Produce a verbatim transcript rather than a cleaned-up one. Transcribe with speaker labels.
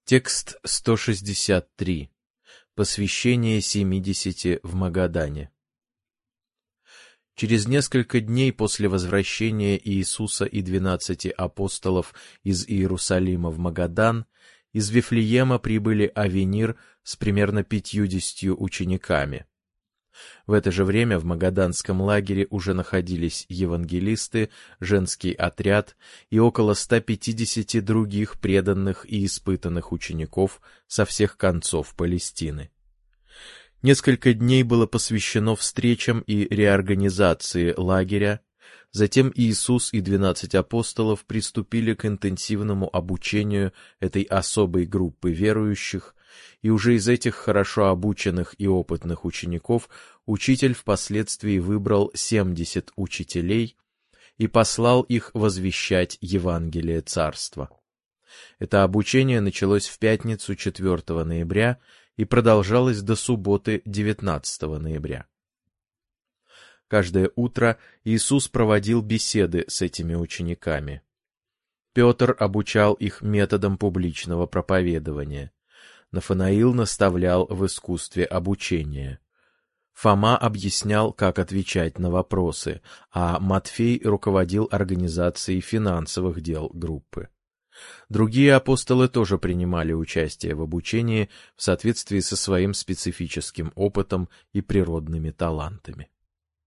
Speaker 1: Текст сто шестьдесят три. Посвящение семидесяти в Магадане. Через несколько дней после возвращения Иисуса и двенадцати апостолов из Иерусалима в Магадан из Вифлеема прибыли Авенир с примерно пятьюдесятью учениками. В это же время в магаданском лагере уже находились евангелисты, женский отряд и около ста пятидесяти других преданных и испытанных учеников со всех концов Палестины. Несколько дней было посвящено встречам и реорганизации лагеря, затем Иисус и двенадцать апостолов приступили к интенсивному обучению этой особой группы верующих, и уже из этих хорошо обученных и опытных учеников учитель впоследствии выбрал семьдесят учителей и послал их возвещать Евангелие Царства. Это обучение началось в пятницу четвёртого ноября и продолжалось до субботы девятнадцатого ноября. Каждое утро Иисус проводил беседы с этими учениками. Петр обучал их методам публичного проповедования. Нафанаил наставлял в искусстве обучения. Фома объяснял, как отвечать на вопросы, а Матфей руководил организацией финансовых дел группы. Другие апостолы тоже принимали участие в обучении в соответствии со своим специфическим опытом и природными талантами.